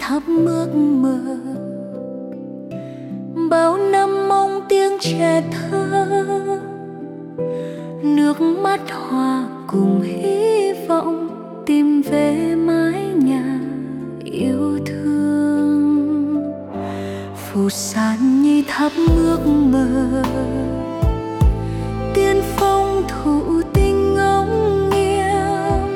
thắp ước mơ. Bao năm mong tiếng trẻ thơ, nước mắt hòa cùng hy vọng tìm về mái nhà yêu thương. Phù san như thắp ước mơ, tiên phong thụ tình ngóng nghiêng.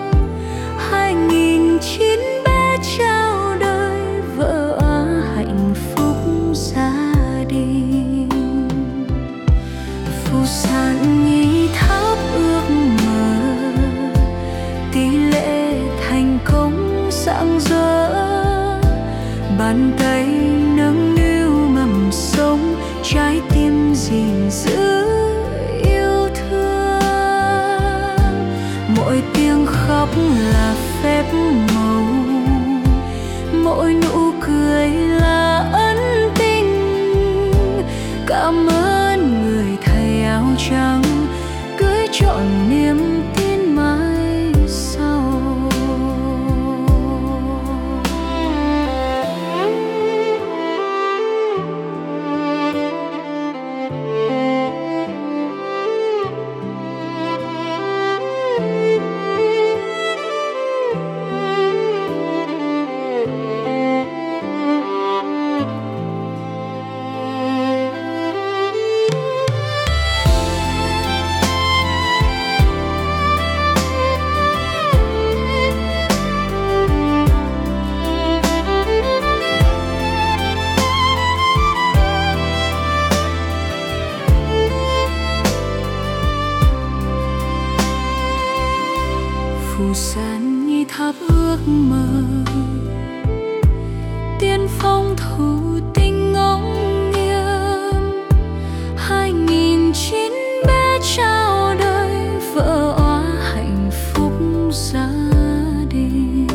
2009 bé trao đời vợ hạnh phúc gia đình. Phù san như thắp ước mơ, tỷ lệ thành công rạng rỡ. Bàn tay nâng niu mầm sống, trái tim gìn giữ yêu thương. Mỗi tiếng khóc là phép màu, mỗi nụ cười là ân tình. Cảm ơn người thầy áo trắng gửi trọn niềm tin mãi sau. Phù san như thắp ước mơ, tiên phong thụ tình ngóng nghiêng. 2009 bé trao đời vợ oa hạnh phúc gia đình.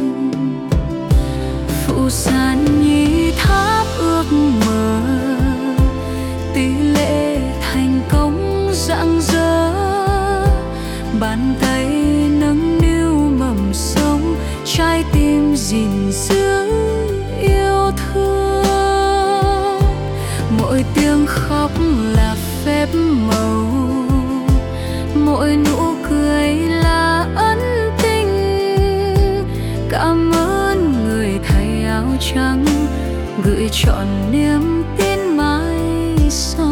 Phù san như thắp ước mơ, tỷ lệ thành công rạng rỡ. Bàn tay nâng niu mầm sống, trái tim gìn giữ yêu thương. Mỗi tiếng khóc là phép màu, mỗi nụ cười là ân tình. Cảm ơn người thầy áo trắng gửi trọn niềm tin mãi sau.